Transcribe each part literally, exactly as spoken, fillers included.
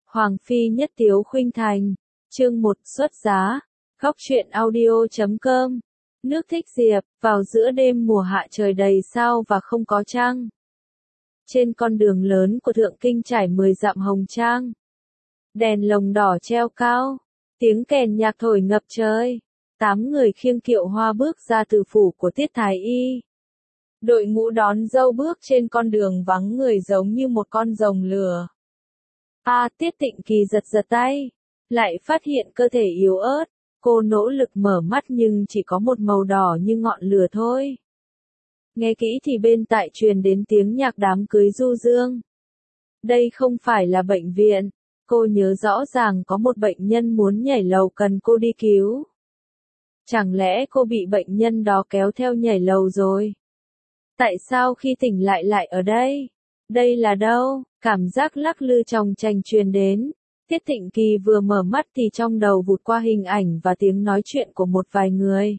Hoàng Phi Nhất Tiếu Khuynh Thành. Chương một xuất giá. Góc truyện audio chấm com. Nước thích diệp, vào giữa đêm mùa hạ trời đầy sao và không có trăng. Trên con đường lớn của Thượng Kinh trải mười dặm hồng trang. Đèn lồng đỏ treo cao, tiếng kèn nhạc thổi ngập trời. Tám người khiêng kiệu hoa bước ra từ phủ của Tiết Thái Y. Đội ngũ đón dâu bước trên con đường vắng người giống như một con rồng lửa. A à, Tiết Tịnh Kỳ giật giật tay, lại phát hiện cơ thể yếu ớt. Cô nỗ lực mở mắt nhưng chỉ có một màu đỏ như ngọn lửa thôi. Nghe kỹ thì bên tai truyền đến tiếng nhạc đám cưới du dương. Đây không phải là bệnh viện. Cô nhớ rõ ràng có một bệnh nhân muốn nhảy lầu cần cô đi cứu. Chẳng lẽ cô bị bệnh nhân đó kéo theo nhảy lầu rồi? Tại sao khi tỉnh lại lại ở đây? Đây là đâu? Cảm giác lắc lư chòng chành truyền đến. Tiết Tịnh Kỳ vừa mở mắt thì trong đầu vụt qua hình ảnh và tiếng nói chuyện của một vài người.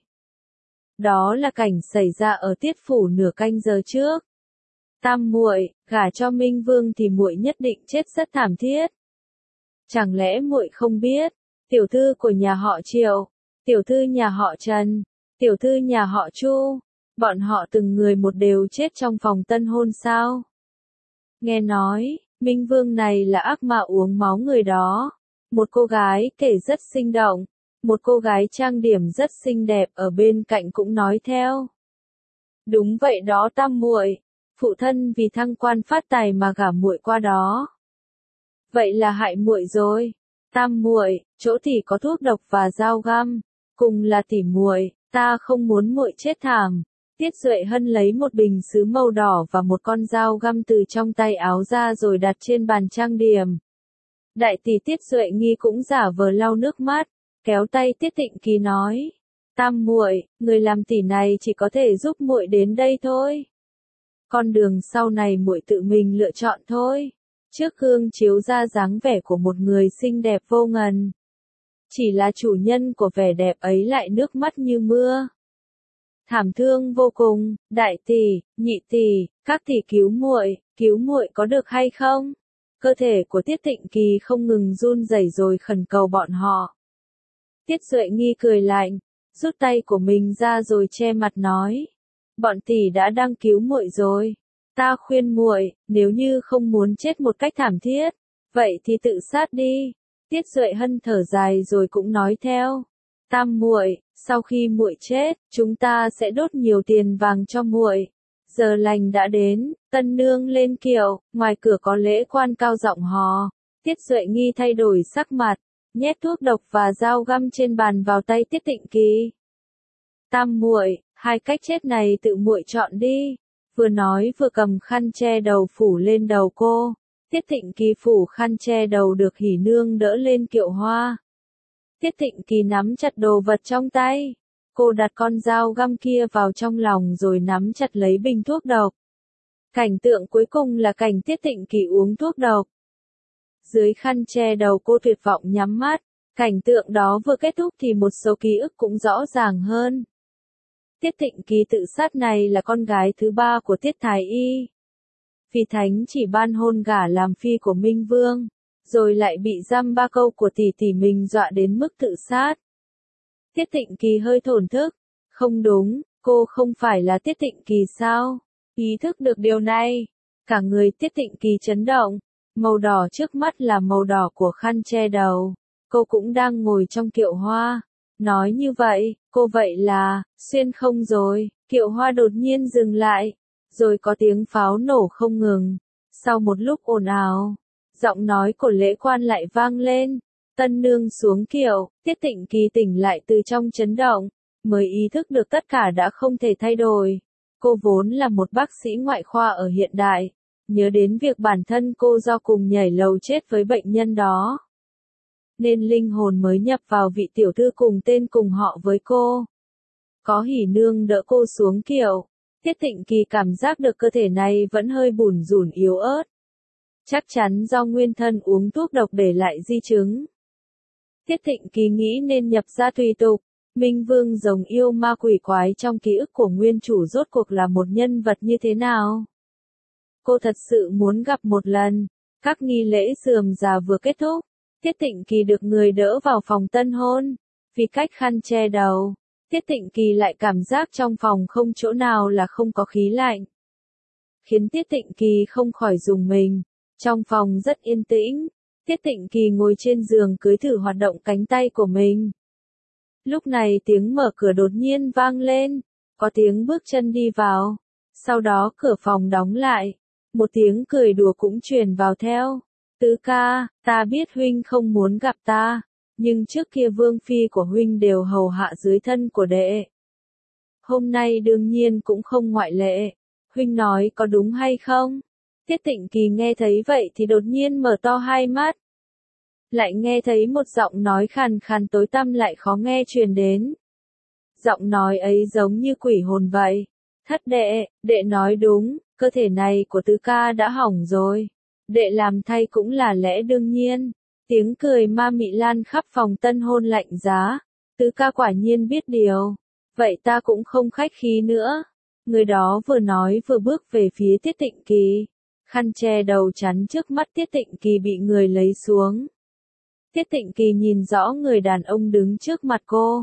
Đó là cảnh xảy ra ở Tiết phủ nửa canh giờ trước. Tam muội, gả cho Minh Vương thì muội nhất định chết rất thảm thiết. Chẳng lẽ muội không biết, tiểu thư của nhà họ Triệu, tiểu thư nhà họ Trần, tiểu thư nhà họ Chu, bọn họ từng người một đều chết trong phòng tân hôn sao? Nghe nói, Minh Vương này là ác ma uống máu người đó. Một cô gái kể rất sinh động, một cô gái trang điểm rất xinh đẹp ở bên cạnh cũng nói theo. Đúng vậy đó Tam muội, phụ thân vì thăng quan phát tài mà gả muội qua đó. Vậy là hại muội rồi. Tam muội, chỗ thì có thuốc độc và dao găm, cùng là tỉ muội, ta không muốn muội chết thảm. Tiết Duệ Hân lấy một bình sứ màu đỏ và một con dao găm từ trong tay áo ra rồi đặt trên bàn trang điểm. Đại tỷ Tiết Duệ Nghi cũng giả vờ lau nước mắt, kéo tay Tiết Tịnh Kỳ nói: "Tam muội, người làm tỷ này chỉ có thể giúp muội đến đây thôi. Con đường sau này muội tự mình lựa chọn thôi." Trước gương chiếu ra dáng vẻ của một người xinh đẹp vô ngần. Chỉ là chủ nhân của vẻ đẹp ấy lại nước mắt như mưa. Thảm thương vô cùng, đại tỷ, nhị tỷ, các tỷ cứu muội, cứu muội có được hay không? Cơ thể của Tiết Tịnh Kỳ không ngừng run rẩy rồi khẩn cầu bọn họ. Tiết Duệ Nghi cười lạnh, rút tay của mình ra rồi che mặt nói: "Bọn tỷ đã đang cứu muội rồi. Ta khuyên muội, nếu như không muốn chết một cách thảm thiết, vậy thì tự sát đi." Tiết Duệ Hân thở dài rồi cũng nói theo: "Tam muội, sau khi muội chết, chúng ta sẽ đốt nhiều tiền vàng cho muội." Giờ lành đã đến, tân nương lên kiệu, ngoài cửa có lễ quan cao giọng hò. Tiết Duệ Nghi thay đổi sắc mặt, nhét thuốc độc và dao găm trên bàn vào tay Tiết Tịnh Kỳ. "Tam muội, hai cách chết này tự muội chọn đi." Vừa nói vừa cầm khăn che đầu phủ lên đầu cô. Tiết Tịnh Kỳ phủ khăn che đầu được hỉ nương đỡ lên kiệu hoa. Tiết Tịnh Kỳ nắm chặt đồ vật trong tay. Cô đặt con dao găm kia vào trong lòng rồi nắm chặt lấy bình thuốc độc. Cảnh tượng cuối cùng là cảnh Tiết Tịnh Kỳ uống thuốc độc. Dưới khăn che đầu cô tuyệt vọng nhắm mắt. Cảnh tượng đó vừa kết thúc thì một số ký ức cũng rõ ràng hơn. Tiết Tịnh Kỳ tự sát này là con gái thứ ba của Tiết Thái Y. Phi Thánh chỉ ban hôn gả làm phi của Minh Vương, rồi lại bị dăm ba câu của tỷ tỷ mình dọa đến mức tự sát. Tiết Tịnh Kỳ hơi thổn thức, không đúng, cô không phải là Tiết Tịnh Kỳ sao? Ý thức được điều này, cả người Tiết Tịnh Kỳ chấn động, màu đỏ trước mắt là màu đỏ của khăn che đầu, cô cũng đang ngồi trong kiệu hoa. Nói như vậy, cô vậy là, xuyên không rồi, kiệu hoa đột nhiên dừng lại, rồi có tiếng pháo nổ không ngừng. Sau một lúc ồn ào, giọng nói của lễ quan lại vang lên, tân nương xuống kiệu. Tiết Tịnh Kỳ tỉnh lại từ trong chấn động, mới ý thức được tất cả đã không thể thay đổi. Cô vốn là một bác sĩ ngoại khoa ở hiện đại, nhớ đến việc bản thân cô do cùng nhảy lầu chết với bệnh nhân đó, nên linh hồn mới nhập vào vị tiểu thư cùng tên cùng họ với cô. Có hỉ nương đỡ cô xuống kiệu, Tiết Tịnh Kỳ cảm giác được cơ thể này vẫn hơi bủn rủn yếu ớt. Chắc chắn do nguyên thân uống thuốc độc để lại di chứng. Tiết Tịnh Kỳ nghĩ nên nhập gia tùy tục. Minh Vương rồng yêu ma quỷ quái trong ký ức của nguyên chủ rốt cuộc là một nhân vật như thế nào? Cô thật sự muốn gặp một lần, Các nghi lễ rườm rà vừa kết thúc, Tiết Tịnh Kỳ được người đỡ vào phòng tân hôn. Vì cách khăn che đầu, Tiết Tịnh Kỳ lại cảm giác trong phòng không chỗ nào là không có khí lạnh. Khiến Tiết Tịnh Kỳ không khỏi rùng mình. Trong phòng rất yên tĩnh, Tiết Tịnh Kỳ ngồi trên giường cưới thử hoạt động cánh tay của mình. Lúc này tiếng mở cửa đột nhiên vang lên, có tiếng bước chân đi vào. Sau đó cửa phòng đóng lại, một tiếng cười đùa cũng truyền vào theo. Tứ ca, ta biết huynh không muốn gặp ta, nhưng trước kia vương phi của huynh đều hầu hạ dưới thân của đệ. Hôm nay đương nhiên cũng không ngoại lệ, huynh nói có đúng hay không? Tiết Tịnh Kỳ nghe thấy vậy thì đột nhiên mở to hai mắt. Lại nghe thấy một giọng nói khàn khàn tối tăm lại khó nghe truyền đến. Giọng nói ấy giống như quỷ hồn vậy. Thất đệ, đệ nói đúng, cơ thể này của tứ ca đã hỏng rồi. Đệ làm thay cũng là lẽ đương nhiên. Tiếng cười ma mị lan khắp phòng tân hôn lạnh giá. Tứ ca quả nhiên biết điều. Vậy ta cũng không khách khí nữa. Người đó vừa nói vừa bước về phía Tiết Tịnh Kỳ. Khăn che đầu chắn trước mắt Tiết Tịnh Kỳ bị người lấy xuống. Tiết Tịnh Kỳ nhìn rõ người đàn ông đứng trước mặt cô.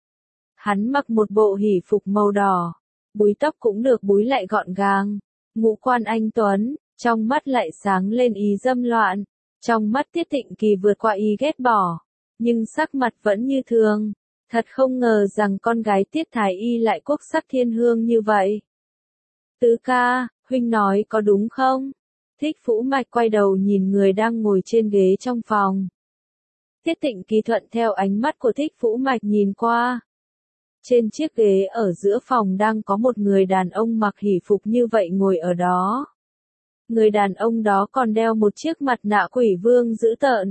Hắn mặc một bộ hỉ phục màu đỏ. Búi tóc cũng được búi lại gọn gàng. Ngũ quan anh tuấn, trong mắt lại sáng lên ý dâm loạn. Trong mắt Tiết Tịnh Kỳ vượt qua ý ghét bỏ. Nhưng sắc mặt vẫn như thường. Thật không ngờ rằng con gái Tiết Thái Y lại quốc sắc thiên hương như vậy. Tứ ca, huynh nói có đúng không? Thích Phũ Mạch quay đầu nhìn người đang ngồi trên ghế trong phòng. Tiết Tịnh Kỳ thuận theo ánh mắt của Thích Phũ Mạch nhìn qua. Trên chiếc ghế ở giữa phòng đang có một người đàn ông mặc hỉ phục như vậy ngồi ở đó. Người đàn ông đó còn đeo một chiếc mặt nạ quỷ vương dữ tợn.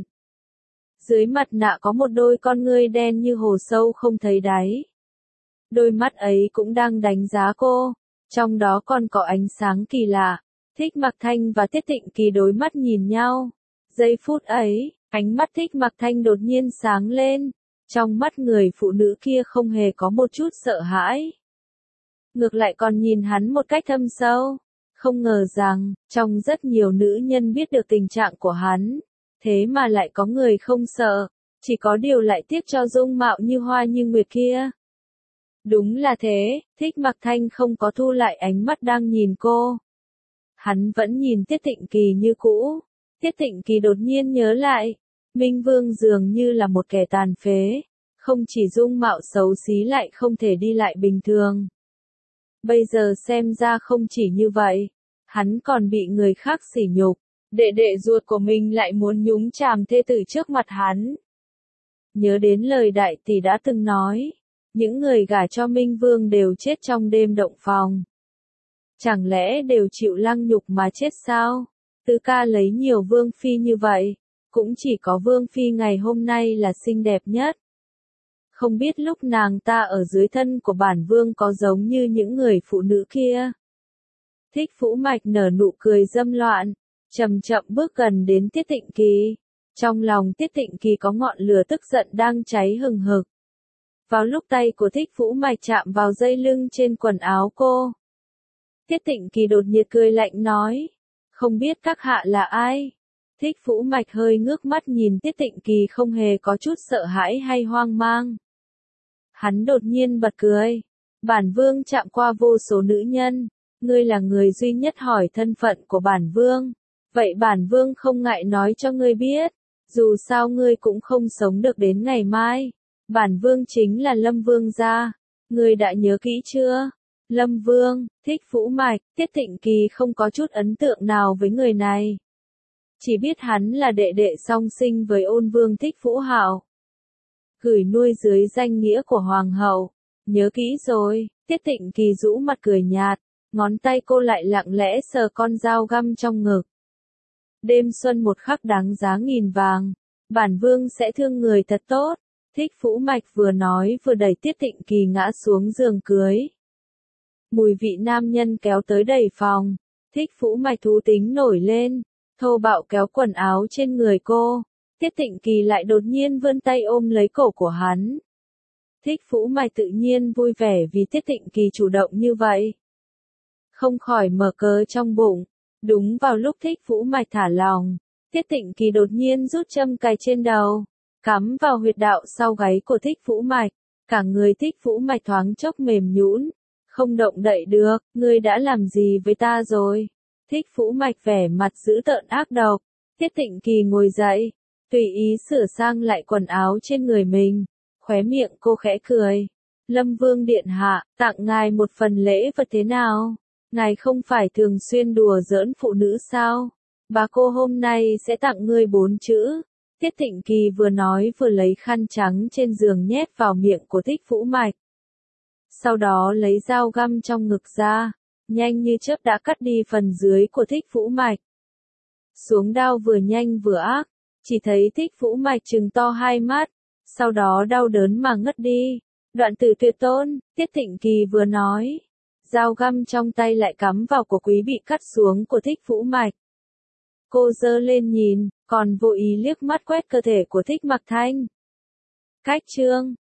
Dưới mặt nạ có một đôi con ngươi đen như hồ sâu không thấy đáy. Đôi mắt ấy cũng đang đánh giá cô, trong đó còn có ánh sáng kỳ lạ. Thích Mặc Thanh và Tiết Tịnh Kỳ đối mắt nhìn nhau. Giây phút ấy, ánh mắt Thích Mặc Thanh đột nhiên sáng lên. Trong mắt người phụ nữ kia không hề có một chút sợ hãi. Ngược lại còn nhìn hắn một cách thâm sâu. Không ngờ rằng, trong rất nhiều nữ nhân biết được tình trạng của hắn. Thế mà lại có người không sợ. Chỉ có điều lại tiếc cho dung mạo như hoa như nguyệt kia. Đúng là thế, Thích Mặc Thanh không có thu lại ánh mắt đang nhìn cô. Hắn vẫn nhìn Tiết Tịnh Kỳ như cũ. Tiết Tịnh Kỳ đột nhiên nhớ lại. Minh Vương dường như là một kẻ tàn phế. Không chỉ dung mạo xấu xí lại không thể đi lại bình thường. Bây giờ xem ra không chỉ như vậy. Hắn còn bị người khác sỉ nhục. Đệ đệ ruột của mình lại muốn nhúng chàm thê tử trước mặt hắn. Nhớ đến lời đại tỷ đã từng nói. Những người gả cho Minh Vương đều chết trong đêm động phòng. Chẳng lẽ đều chịu lăng nhục mà chết sao? Tứ ca lấy nhiều vương phi như vậy. Cũng chỉ có vương phi ngày hôm nay là xinh đẹp nhất. Không biết lúc nàng ta ở dưới thân của bản vương có giống như những người phụ nữ kia. Thích Phũ Mạch nở nụ cười dâm loạn. Chậm chậm bước gần đến Tiết Tịnh Kỳ. Trong lòng Tiết Tịnh Kỳ có ngọn lửa tức giận đang cháy hừng hực. Vào lúc tay của Thích Phũ Mạch chạm vào dây lưng trên quần áo cô. Tiết Tịnh Kỳ đột nhiên cười lạnh nói. Không biết các hạ là ai? Thích Phũ Mạch hơi ngước mắt nhìn Tiết Tịnh Kỳ không hề có chút sợ hãi hay hoang mang. Hắn đột nhiên bật cười. Bản vương chạm qua vô số nữ nhân. Ngươi là người duy nhất hỏi thân phận của bản vương. Vậy bản vương không ngại nói cho ngươi biết. Dù sao ngươi cũng không sống được đến ngày mai. Bản vương chính là Lâm Vương gia. Ngươi đã nhớ kỹ chưa? Lâm Vương, Thích Phũ Mạch, Tiết Tịnh Kỳ không có chút ấn tượng nào với người này. Chỉ biết hắn là đệ đệ song sinh với Ôn Vương Thích Phũ Hạo. Gửi nuôi dưới danh nghĩa của Hoàng hậu. Nhớ kỹ rồi, Tiết Tịnh Kỳ rũ mặt cười nhạt. Ngón tay cô lại lặng lẽ sờ con dao găm trong ngực. Đêm xuân một khắc đáng giá nghìn vàng. Bản vương sẽ thương người thật tốt. Thích Phũ Mạch vừa nói vừa đẩy Tiết Tịnh Kỳ ngã xuống giường cưới. Mùi vị nam nhân kéo tới đầy phòng. Thích Phũ Mạch thú tính nổi lên. Thô bạo kéo quần áo trên người cô. Tiết Tịnh Kỳ lại đột nhiên vươn tay ôm lấy cổ của hắn. Thích Phũ Mạch tự nhiên vui vẻ vì Tiết Tịnh Kỳ chủ động như vậy. Không khỏi mở cớ trong bụng. Đúng vào lúc Thích Phũ Mạch thả lòng. Tiết Tịnh Kỳ đột nhiên rút châm cài trên đầu, cắm vào huyệt đạo sau gáy của Thích Vũ Mạch, cả người Thích Vũ Mạch thoáng chốc mềm nhũn, không động đậy được, ngươi đã làm gì với ta rồi? Thích Vũ Mạch vẻ mặt dữ tợn ác độc. Tiết Tịnh Kỳ ngồi dậy, tùy ý sửa sang lại quần áo trên người mình, khóe miệng cô khẽ cười. Lâm Vương điện hạ, tặng ngài một phần lễ vật thế nào? Ngài không phải thường xuyên đùa giỡn phụ nữ sao? Bà cô hôm nay sẽ tặng ngươi bốn chữ. Tiết Tịnh Kỳ vừa nói vừa lấy khăn trắng trên giường nhét vào miệng của Thích Vũ Mạch. Sau đó lấy dao găm trong ngực ra, nhanh như chớp đã cắt đi phần dưới của Thích Vũ Mạch. Xuống đao vừa nhanh vừa ác, chỉ thấy Thích Vũ Mạch trừng to hai mắt, sau đó đau đớn mà ngất đi. Đoạn tử tuyệt tôn, Tiết Tịnh Kỳ vừa nói, dao găm trong tay lại cắm vào cổ quý bị cắt xuống của Thích Vũ Mạch. Cô giơ lên nhìn, còn vô ý liếc mắt quét cơ thể của Thích Mặc Thanh. Cách chương